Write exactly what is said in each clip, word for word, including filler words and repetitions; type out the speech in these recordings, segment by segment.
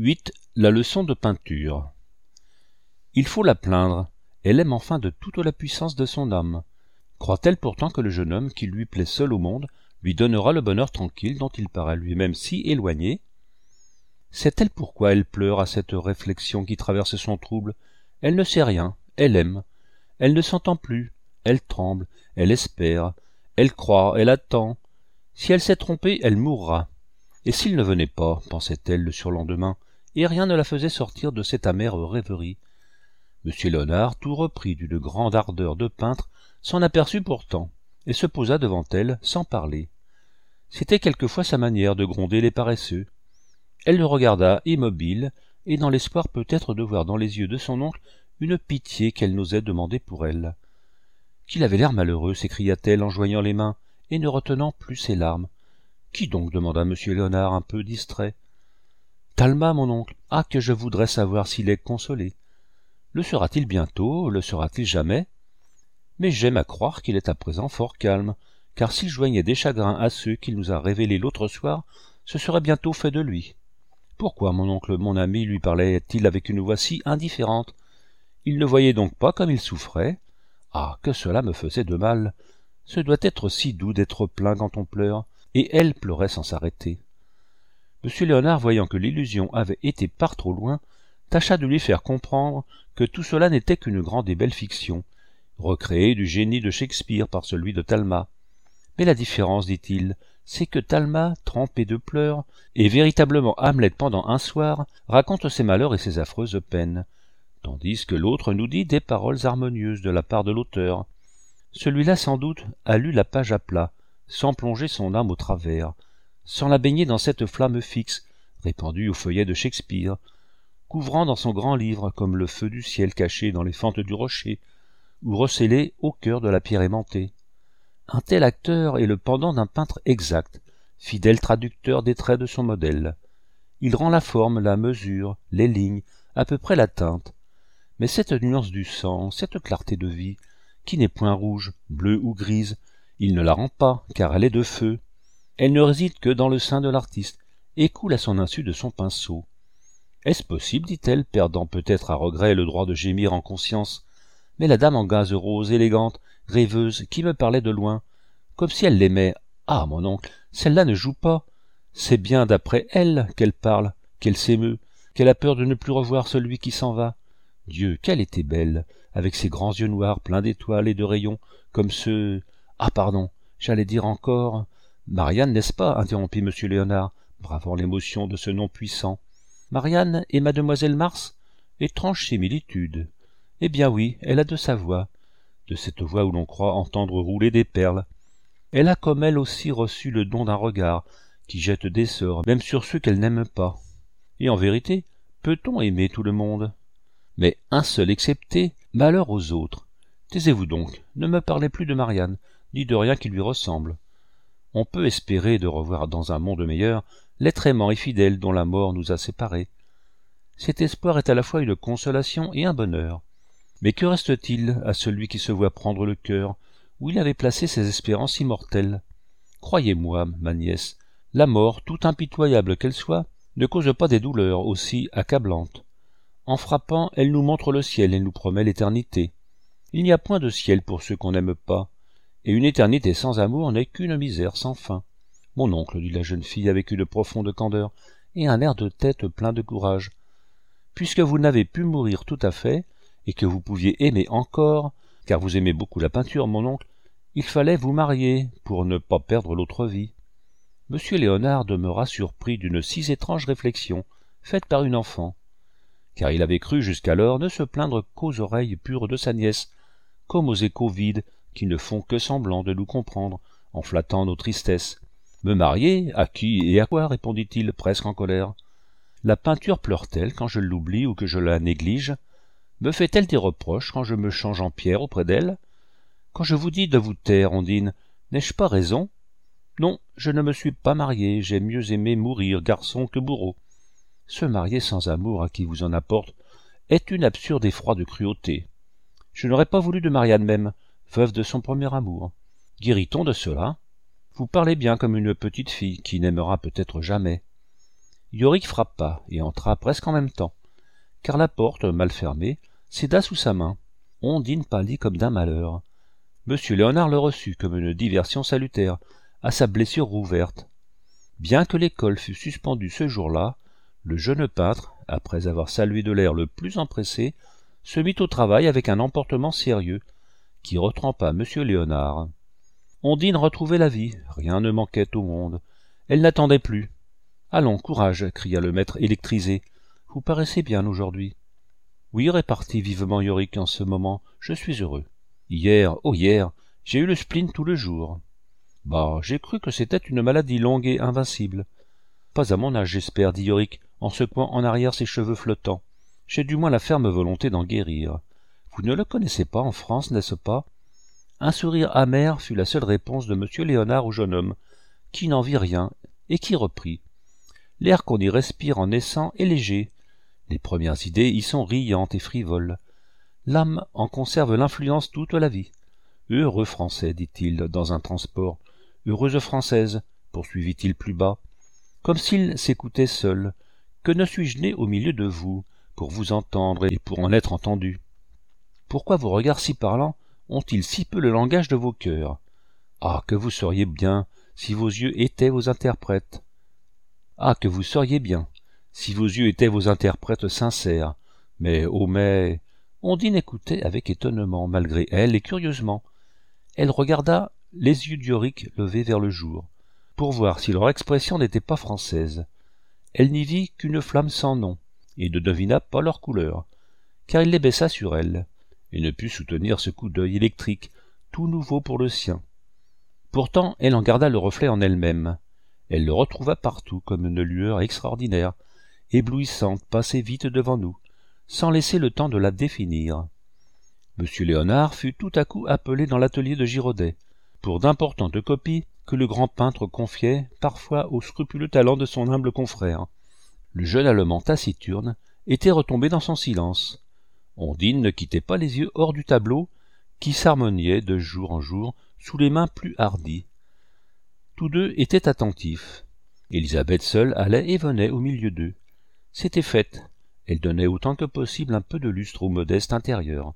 huit. La leçon de peinture. Il faut la plaindre, elle aime enfin de toute la puissance de son âme. Croit-elle pourtant que le jeune homme qui lui plaît seul au monde lui donnera le bonheur tranquille dont il paraît lui-même si éloigné? Sait-elle pourquoi elle pleure à cette réflexion qui traverse son trouble? Elle ne sait rien, elle aime. Elle ne s'entend plus, elle tremble, elle espère, elle croit, elle attend. Si elle s'est trompée, elle mourra. Et s'il ne venait pas, pensait-elle le surlendemain, et rien ne la faisait sortir de cette amère rêverie. Monsieur Léonard, tout repris d'une grande ardeur de peintre, s'en aperçut pourtant, et se posa devant elle, sans parler. C'était quelquefois sa manière de gronder les paresseux. Elle le regarda, immobile, et dans l'espoir peut-être de voir dans les yeux de son oncle une pitié qu'elle n'osait demander pour elle. Qu'il avait l'air malheureux, s'écria-t-elle en joignant les mains, et ne retenant plus ses larmes. Qui donc demanda monsieur Léonard un peu distrait. Talma, mon oncle. Ah, que je voudrais savoir s'il est consolé. Le sera-t-il bientôt? Le sera-t-il jamais? Mais j'aime à croire qu'il est à présent fort calme, car s'il joignait des chagrins à ceux qu'il nous a révélés l'autre soir, ce serait bientôt fait de lui. Pourquoi mon oncle, mon ami, lui parlait-il avec une voix si indifférente? Il ne voyait donc pas comme il souffrait? Ah, que cela me faisait de mal! Ce doit être si doux d'être plein quand on pleure, et elle pleurait sans s'arrêter. Monsieur Léonard, voyant que l'illusion avait été par trop loin, tâcha de lui faire comprendre que tout cela n'était qu'une grande et belle fiction, recréée du génie de Shakespeare par celui de Talma. Mais la différence, dit-il, c'est que Talma, trempé de pleurs, et véritablement Hamlet pendant un soir, raconte ses malheurs et ses affreuses peines, tandis que l'autre nous dit des paroles harmonieuses de la part de l'auteur. Celui-là, sans doute, a lu la page à plat, sans plonger son âme au travers, sans la baigner dans cette flamme fixe, répandue au feuillet de Shakespeare, couvrant dans son grand livre comme le feu du ciel caché dans les fentes du rocher, ou recélé au cœur de la pierre aimantée. Un tel acteur est le pendant d'un peintre exact, fidèle traducteur des traits de son modèle. Il rend la forme, la mesure, les lignes, à peu près la teinte. Mais cette nuance du sang, cette clarté de vie, qui n'est point rouge, bleue ou grise, il ne la rend pas, car elle est de feu. Elle ne réside que dans le sein de l'artiste, et coule à son insu de son pinceau. Est-ce possible, dit-elle, perdant peut-être à regret le droit de gémir en conscience, mais la dame en gaze rose, élégante, rêveuse, qui me parlait de loin, comme si elle l'aimait. Ah, mon oncle, celle-là ne joue pas. C'est bien d'après elle qu'elle parle, qu'elle s'émeut, qu'elle a peur de ne plus revoir celui qui s'en va. Dieu, qu'elle était belle, avec ses grands yeux noirs pleins d'étoiles et de rayons, comme ceux... Ah, pardon, j'allais dire encore... Marianne, n'est-ce pas? Interrompit monsieur Léonard, bravant l'émotion de ce nom puissant. Marianne et mademoiselle Mars? Étrange similitude. Eh bien oui, elle a de sa voix, de cette voix où l'on croit entendre rouler des perles. Elle a comme elle aussi reçu le don d'un regard, qui jette des sorts, même sur ceux qu'elle n'aime pas. Et en vérité, peut-on aimer tout le monde? Mais un seul excepté, malheur aux autres. Taisez-vous donc, ne me parlez plus de Marianne, ni de rien qui lui ressemble. On peut espérer de revoir dans un monde meilleur l'être aimant et fidèle dont la mort nous a séparés. Cet espoir est à la fois une consolation et un bonheur. Mais que reste-t-il à celui qui se voit prendre le cœur, où il avait placé ses espérances immortelles? Croyez-moi, ma nièce, la mort, tout impitoyable qu'elle soit, ne cause pas des douleurs aussi accablantes. En frappant, elle nous montre le ciel et nous promet l'éternité. Il n'y a point de ciel pour ceux qu'on n'aime pas, et une éternité sans amour n'est qu'une misère sans fin. Mon oncle, dit la jeune fille avec une profonde candeur et un air de tête plein de courage, puisque vous n'avez pu mourir tout à fait, et que vous pouviez aimer encore, car vous aimez beaucoup la peinture, mon oncle, il fallait vous marier pour ne pas perdre l'autre vie. Monsieur Léonard demeura surpris d'une si étrange réflexion, faite par une enfant, car il avait cru jusqu'alors ne se plaindre qu'aux oreilles pures de sa nièce, comme aux échos vides qui ne font que semblant de nous comprendre, en flattant nos tristesses. Me marier? À qui et à quoi? Répondit-il, presque en colère. La peinture pleure-t-elle quand je l'oublie ou que je la néglige? Me fait-elle des reproches quand je me change en pierre auprès d'elle? Quand je vous dis de vous taire, Ondine, n'ai-je pas raison? Non, je ne me suis pas marié, j'ai mieux aimé mourir garçon que bourreau. Se marier sans amour à qui vous en apporte est une absurde et froide cruauté. Je n'aurais pas voulu de Marianne même, veuve de son premier amour. Guérit-on de cela? Vous parlez bien comme une petite fille qui n'aimera peut-être jamais. Yorick frappa et entra presque en même temps, car la porte, mal fermée, céda sous sa main. Ondine pâlit comme d'un malheur. Monsieur Léonard le reçut comme une diversion salutaire à sa blessure rouverte. Bien que l'école fût suspendue ce jour-là, le jeune peintre, après avoir salué de l'air le plus empressé, se mit au travail avec un emportement sérieux, qui retrempa Monsieur Léonard. Ondine retrouvait la vie, rien ne manquait au monde. Elle n'attendait plus. « Allons, courage !» cria le maître électrisé. « Vous paraissez bien aujourd'hui. »« Oui, répartit vivement Yorick en ce moment, je suis heureux. Hier, oh hier, j'ai eu le spleen tout le jour. Bah, j'ai cru que c'était une maladie longue et invincible. Pas à mon âge, j'espère, dit Yorick, en secouant en arrière ses cheveux flottants. J'ai du moins la ferme volonté d'en guérir. Vous ne le connaissez pas en France, n'est-ce pas? Un sourire amer fut la seule réponse de Monsieur Léonard au jeune homme, qui n'en vit rien, et qui reprit. L'air qu'on y respire en naissant est léger. Les premières idées y sont riantes et frivoles. L'âme en conserve l'influence toute la vie. Heureux Français, dit-il dans un transport. Heureuse Française, poursuivit-il plus bas, comme s'il s'écoutait seul. Que ne suis-je né au milieu de vous, pour vous entendre et pour en être entendu? Pourquoi vos regards si parlants ont-ils si peu le langage de vos cœurs? Ah, que vous seriez bien si vos yeux étaient vos interprètes. Ah, que vous seriez bien si vos yeux étaient vos interprètes sincères. Mais, oh mais... Ondine écoutait avec étonnement, malgré elle, et curieusement. Elle regarda les yeux d'Yorick levés vers le jour, pour voir si leur expression n'était pas française. Elle n'y vit qu'une flamme sans nom, et ne devina pas leur couleur, car il les baissa sur elle, et ne put soutenir ce coup d'œil électrique, tout nouveau pour le sien. Pourtant, elle en garda le reflet en elle-même. Elle le retrouva partout comme une lueur extraordinaire, éblouissante, passée vite devant nous, sans laisser le temps de la définir. Monsieur Léonard fut tout à coup appelé dans l'atelier de Girodet, pour d'importantes copies que le grand peintre confiait parfois au scrupuleux talent de son humble confrère. Le jeune Allemand taciturne était retombé dans son silence. Ondine ne quittait pas les yeux hors du tableau, qui s'harmoniait de jour en jour sous les mains plus hardies. Tous deux étaient attentifs. Élisabeth seule allait et venait au milieu d'eux. C'était fait. Elle donnait autant que possible un peu de lustre au modeste intérieur.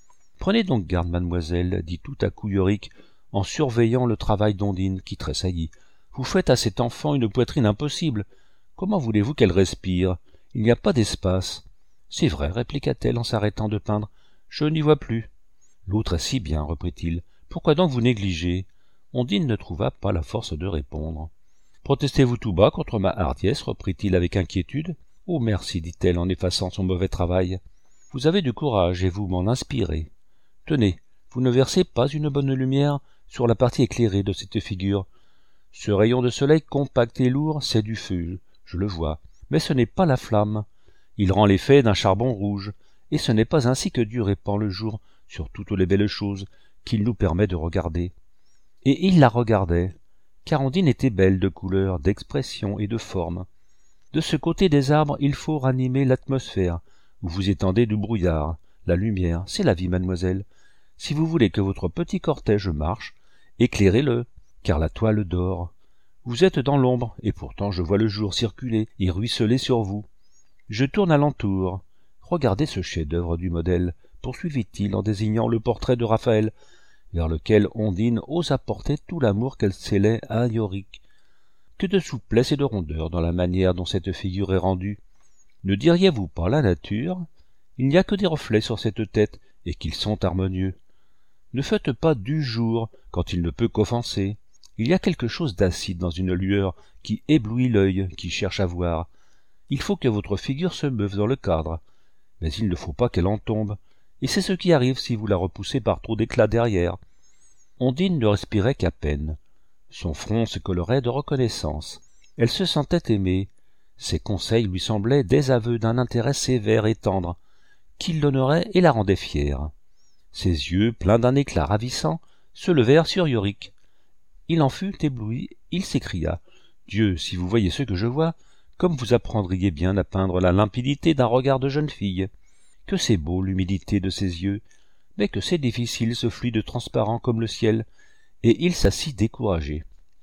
« Prenez donc garde, mademoiselle, dit tout à coup Yorick, en surveillant le travail d'Ondine, qui tressaillit. Vous faites à cet enfant une poitrine impossible. Comment voulez-vous qu'elle respire? Il n'y a pas d'espace. C'est vrai, répliqua-t-elle en s'arrêtant de peindre. Je n'y vois plus. L'autre est si bien, reprit-il. Pourquoi donc vous négligez? Ondine ne trouva pas la force de répondre. Protestez-vous tout bas contre ma hardiesse, reprit-il avec inquiétude. Oh, merci, dit-elle en effaçant son mauvais travail. Vous avez du courage et vous m'en inspirez. Tenez, vous ne versez pas une bonne lumière sur la partie éclairée de cette figure. Ce rayon de soleil compact et lourd, c'est du feu, je le vois, mais ce n'est pas la flamme. Il rend l'effet d'un charbon rouge, et ce n'est pas ainsi que Dieu répand le jour sur toutes les belles choses qu'il nous permet de regarder. Et il la regardait, car Ondine était belle de couleur, d'expression et de forme. De ce côté des arbres, il faut ranimer l'atmosphère, où vous étendez du brouillard, la lumière, c'est la vie, mademoiselle. Si vous voulez que votre petit cortège marche, éclairez-le, car la toile dort. Vous êtes dans l'ombre, et pourtant je vois le jour circuler et ruisseler sur vous. Je tourne alentour. Regardez ce chef-d'œuvre du modèle, poursuivit-il en désignant le portrait de Raphaël, vers lequel Ondine osa porter tout l'amour qu'elle scellait à Yorick. Que de souplesse et de rondeur dans la manière dont cette figure est rendue. Ne diriez-vous pas la nature? Il n'y a que des reflets sur cette tête, et qu'ils sont harmonieux. Ne faites pas du jour quand il ne peut qu'offenser. Il y a quelque chose d'acide dans une lueur qui éblouit l'œil qui cherche à voir. Il faut que votre figure se meuve dans le cadre, mais il ne faut pas qu'elle en tombe, et c'est ce qui arrive si vous la repoussez par trop d'éclat derrière. Ondine ne respirait qu'à peine. Son front se colorait de reconnaissance. Elle se sentait aimée. Ses conseils lui semblaient des aveux d'un intérêt sévère et tendre, qui l'honorait et la rendait fière. Ses yeux, pleins d'un éclat ravissant, se levèrent sur Yorick. Il en fut ébloui, il s'écria. « Dieu, si vous voyez ce que je vois, comme vous apprendriez bien à peindre la limpidité d'un regard de jeune fille. Que c'est beau l'humidité de ses yeux, mais que c'est difficile ce fluide transparent comme le ciel. » Et il s'assit découragé.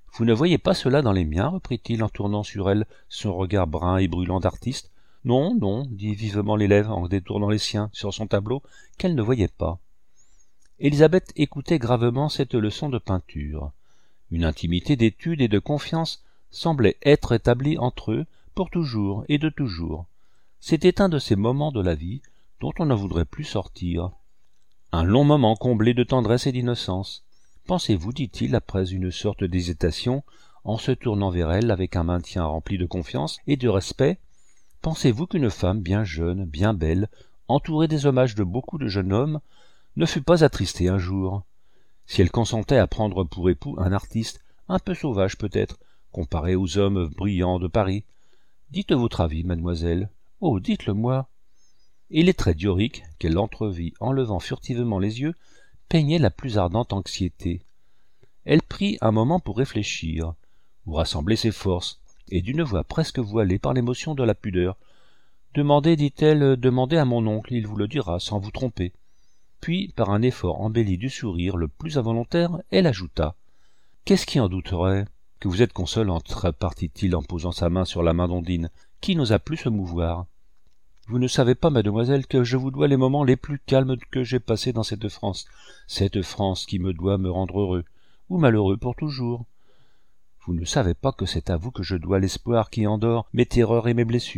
Vous ne voyez pas cela dans les miens, reprit-il en tournant sur elle son regard brun et brûlant d'artiste. Non, non, dit vivement l'élève en détournant les siens sur son tableau, qu'elle ne voyait pas. Élisabeth écoutait gravement cette leçon de peinture. Une intimité d'étude et de confiance semblait être établie entre eux pour toujours et de toujours. C'était un de ces moments de la vie dont on ne voudrait plus sortir. Un long moment comblé de tendresse et d'innocence. Pensez-vous, dit-il après une sorte d'hésitation, en se tournant vers elle avec un maintien rempli de confiance et de respect, pensez-vous qu'une femme bien jeune, bien belle, entourée des hommages de beaucoup de jeunes hommes, ne fut pas attristée un jour, si elle consentait à prendre pour époux un artiste, un peu sauvage peut-être, comparé aux hommes brillants de Paris? Dites votre avis, mademoiselle. Oh, dites-le-moi. Et les traits d'Yorick, qu'elle entrevit en levant furtivement les yeux, peignaient la plus ardente anxiété. Elle prit un moment pour réfléchir, ou rassembler ses forces, et d'une voix presque voilée par l'émotion de la pudeur. « Demandez, dit-elle, demandez à mon oncle, il vous le dira, sans vous tromper. » Puis, par un effort embelli du sourire le plus involontaire, elle ajouta. « Qu'est-ce qui en douterait? Que vous êtes consolante, repartit-il en posant sa main sur la main d'Ondine, qui n'osa plus se mouvoir. Vous ne savez pas, mademoiselle, que je vous dois les moments les plus calmes que j'ai passés dans cette France, cette France qui me doit me rendre heureux, ou malheureux pour toujours. Vous ne savez pas que c'est à vous que je dois l'espoir qui endort mes terreurs et mes blessures. »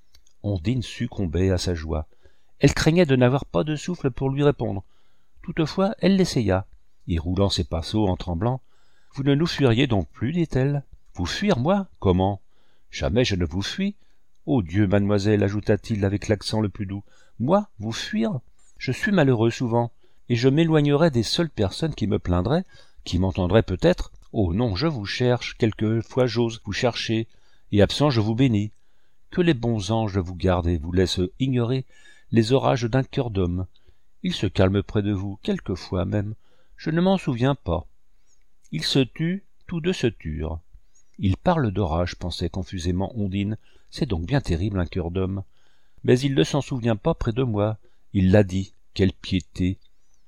Ondine succombait à sa joie. Elle craignait de n'avoir pas de souffle pour lui répondre. Toutefois, elle l'essaya, et roulant ses pinceaux en tremblant, « Vous ne nous fuiriez donc plus, dit-elle. Vous fuir, moi? Comment? Jamais je ne vous fuis. Ô Dieu, mademoiselle, ajouta-t-il avec l'accent le plus doux, moi, vous fuir? Je suis malheureux souvent, et je m'éloignerais des seules personnes qui me plaindraient, qui m'entendraient peut-être. Oh non, je vous cherche, quelquefois j'ose vous chercher, et absent je vous bénis. Que les bons anges vous gardent et vous laissent ignorer les orages d'un cœur d'homme. Ils se calment près de vous, quelquefois même, je ne m'en souviens pas. Ils se tuent, tous deux se turent. Il parle d'orage, pensait confusément Ondine, c'est donc bien terrible un cœur d'homme. Mais il ne s'en souvient pas près de moi, il l'a dit, quelle piété.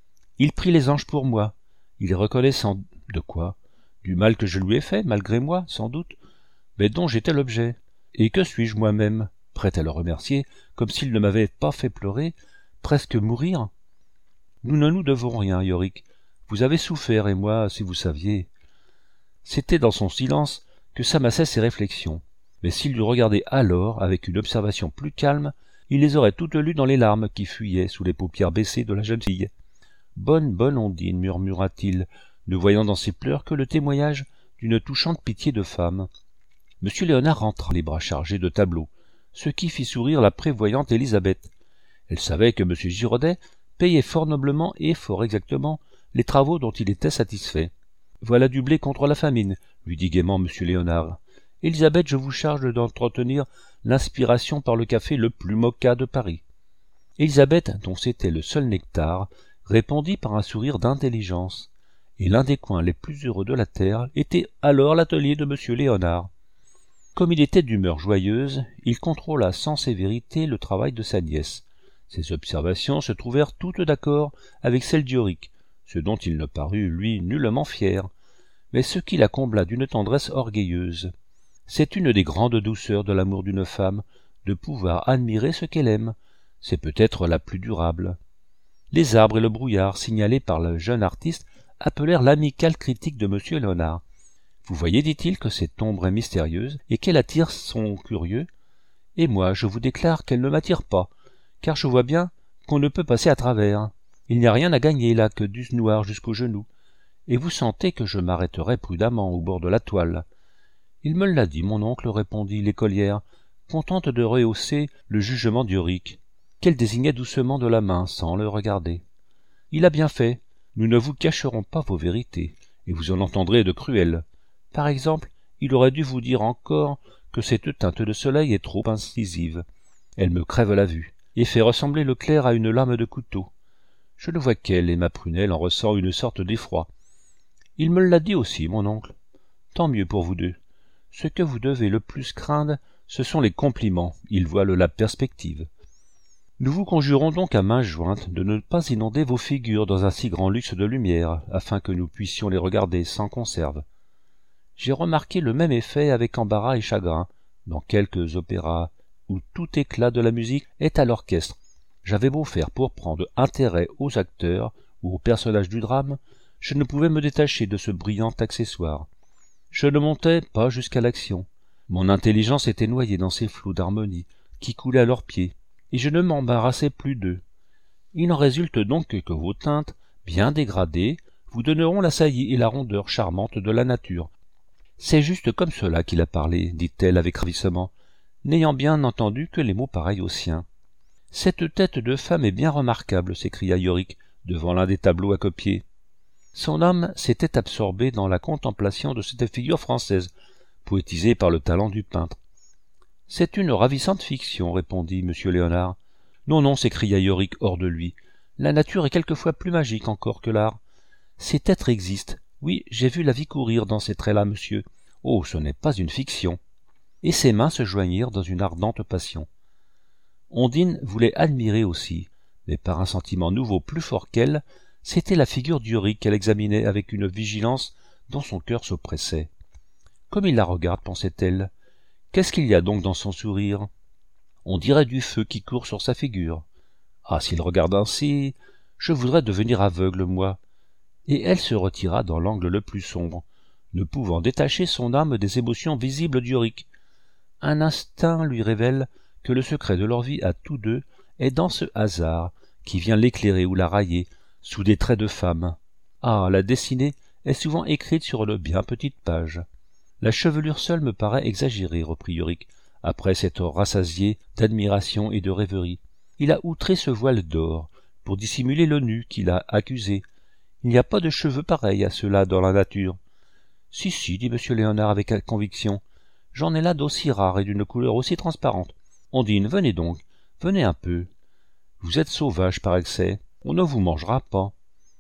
Il prie les anges pour moi, il reconnaît sans... De quoi? Du mal que je lui ai fait, malgré moi, sans doute, mais dont j'étais l'objet. Et que suis-je moi-même, prêt à le remercier, comme s'il ne m'avait pas fait pleurer, presque mourir? Nous ne nous devons rien, Yorick. Vous avez souffert, et moi, si vous saviez... C'était dans son silence que s'amassaient ses réflexions, mais s'il lui regardait alors avec une observation plus calme, il les aurait toutes lues dans les larmes qui fuyaient sous les paupières baissées de la jeune fille. « Bonne, bonne Ondine, murmura-t-il, ne voyant dans ses pleurs que le témoignage d'une touchante pitié de femme. Monsieur Léonard rentra les bras chargés de tableaux, ce qui fit sourire la prévoyante Élisabeth. Elle savait que monsieur Giraudet payait fort noblement et fort exactement les travaux dont il était satisfait. « Voilà du blé contre la famine, » lui dit gaiement monsieur Léonard. « Élisabeth, je vous charge d'entretenir l'inspiration par le café le plus moka de Paris. » Élisabeth, dont c'était le seul nectar, répondit par un sourire d'intelligence, et l'un des coins les plus heureux de la terre était alors l'atelier de monsieur Léonard. Comme il était d'humeur joyeuse, il contrôla sans sévérité le travail de sa nièce. Ses observations se trouvèrent toutes d'accord avec celles d'Yorick, ce dont il ne parut, lui, nullement fier, mais ce qui la combla d'une tendresse orgueilleuse. C'est une des grandes douceurs de l'amour d'une femme, de pouvoir admirer ce qu'elle aime, c'est peut-être la plus durable. Les arbres et le brouillard, signalés par le jeune artiste, appelèrent l'amicale critique de monsieur Léonard. Vous voyez, dit-il, que cette ombre est mystérieuse, et qu'elle attire son curieux, et moi je vous déclare qu'elle ne m'attire pas, car je vois bien qu'on ne peut passer à travers. Il n'y a rien à gagner là que du noir jusqu'aux genoux, et vous sentez que je m'arrêterai prudemment au bord de la toile. Il me l'a dit, mon oncle, répondit l'écolière, contente de rehausser le jugement d'Yorick, qu'elle désignait doucement de la main, sans le regarder. Il a bien fait, nous ne vous cacherons pas vos vérités, et vous en entendrez de cruelles. Par exemple, il aurait dû vous dire encore que cette teinte de soleil est trop incisive. Elle me crève la vue, et fait ressembler le clair à une lame de couteau. Je ne vois qu'elle, et ma prunelle en ressent une sorte d'effroi. Il me l'a dit aussi, mon oncle. Tant mieux pour vous deux. Ce que vous devez le plus craindre, ce sont les compliments, ils voilent la perspective. Nous vous conjurons donc à main jointe de ne pas inonder vos figures dans un si grand luxe de lumière, afin que nous puissions les regarder sans conserve. j'ai remarqué le même effet avec embarras et chagrin dans quelques opéras où tout éclat de la musique est à l'orchestre. J'avais beau faire pour prendre intérêt aux acteurs ou aux personnages du drame, je ne pouvais me détacher de ce brillant accessoire. Je ne montais pas jusqu'à l'action. Mon intelligence était noyée dans ces flots d'harmonie qui coulaient à leurs pieds, et je ne m'embarrassais plus d'eux. Il en résulte donc que vos teintes, bien dégradées, vous donneront la saillie et la rondeur charmante de la nature. C'est juste comme cela qu'il a parlé, dit-elle avec ravissement, n'ayant bien entendu que les mots pareils aux siens. Cette tête de femme est bien remarquable, s'écria Yorick, devant l'un des tableaux à copier. Son âme s'était absorbée dans la contemplation de cette figure française, poétisée par le talent du peintre. « C'est une ravissante fiction, répondit M. Léonard. « Non, non, s'écria Yorick hors de lui. La nature est quelquefois plus magique encore que l'art. Cet être existe. Oui, j'ai vu la vie courir dans ces traits-là, monsieur. Oh, ce n'est pas une fiction. » Et ses mains se joignirent dans une ardente passion. Ondine voulait admirer aussi, mais par un sentiment nouveau plus fort qu'elle, c'était la figure d'Yorick qu'elle examinait avec une vigilance dont son cœur s'oppressait. Comme il la regarde, pensait-elle, qu'est-ce qu'il y a donc dans son sourire? On dirait du feu qui court sur sa figure. Ah, s'il regarde ainsi, je voudrais devenir aveugle, moi. Et elle se retira dans l'angle le plus sombre, ne pouvant détacher son âme des émotions visibles d'Yorick. Un instinct lui révèle que le secret de leur vie à tous deux est dans ce hasard qui vient l'éclairer ou la railler sous des traits de femme. Ah, la dessinée est souvent écrite sur de bien petites pages. La chevelure seule me paraît exagérée, reprit Yorick, après s'être rassasié d'admiration et de rêverie. Il a outré ce voile d'or pour dissimuler le nu qu'il a accusé. Il n'y a pas de cheveux pareils à ceux-là dans la nature. Si, si, dit M. Léonard avec conviction, j'en ai là d'aussi rares et d'une couleur aussi transparente. Ondine, venez donc, venez un peu. Vous êtes sauvage par excès, on ne vous mangera pas.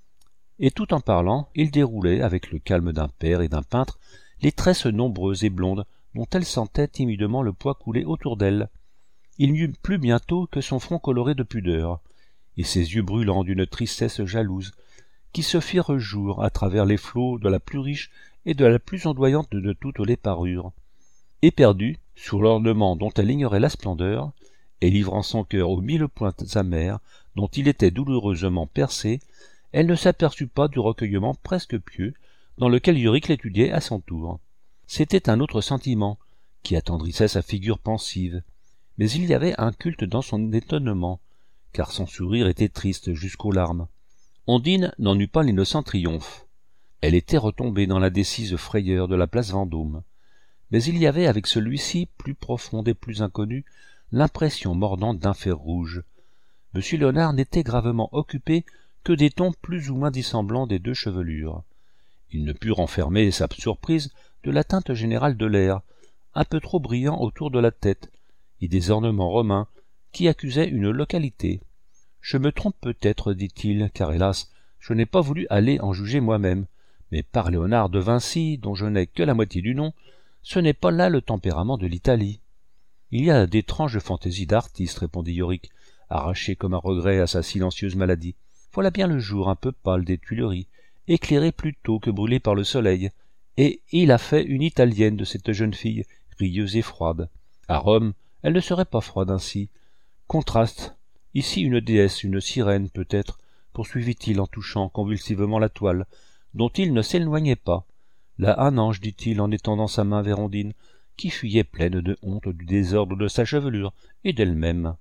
Et tout en parlant, il déroulait, avec le calme d'un père et d'un peintre, les tresses nombreuses et blondes dont elle sentait timidement le poids couler autour d'elle. Il n'y eut plus bientôt que son front coloré de pudeur, et ses yeux brûlants d'une tristesse jalouse, qui se firent jour à travers les flots de la plus riche et de la plus ondoyante de toutes les parures. Éperdue, sous l'ornement dont elle ignorait la splendeur, et livrant son cœur aux mille pointes amères dont il était douloureusement percé, elle ne s'aperçut pas du recueillement presque pieux dans lequel Yorick l'étudiait à son tour. C'était un autre sentiment qui attendrissait sa figure pensive, mais il y avait un culte dans son étonnement, car son sourire était triste jusqu'aux larmes. Ondine n'en eut pas l'innocent triomphe. Elle était retombée dans l'indécise frayeur de la place Vendôme. Mais il y avait avec celui-ci, plus profonde et plus inconnue, l'impression mordante d'un fer rouge. M. Léonard n'était gravement occupé que des tons plus ou moins dissemblants des deux chevelures. Il ne put renfermer sa surprise de la teinte générale de l'air, un peu trop brillant autour de la tête, et des ornements romains qui accusaient une localité. « Je me trompe peut-être, dit-il, car hélas, je n'ai pas voulu aller en juger moi-même, mais par Léonard de Vinci, dont je n'ai que la moitié du nom, ce n'est pas là le tempérament de l'Italie. »« Il y a d'étranges fantaisies d'artistes, répondit Yorick, arraché comme un regret à sa silencieuse maladie. Voilà bien le jour un peu pâle des Tuileries, éclairé plus tôt que brûlé par le soleil, et il a fait une italienne de cette jeune fille, rieuse et froide. À Rome, elle ne serait pas froide ainsi. Contraste, ici une déesse, une sirène peut-être, poursuivit-il en touchant convulsivement la toile, dont il ne s'éloignait pas. Là un ange, dit-il en étendant sa main vers Ondine, qui fuyait pleine de honte du désordre de sa chevelure et d'elle-même.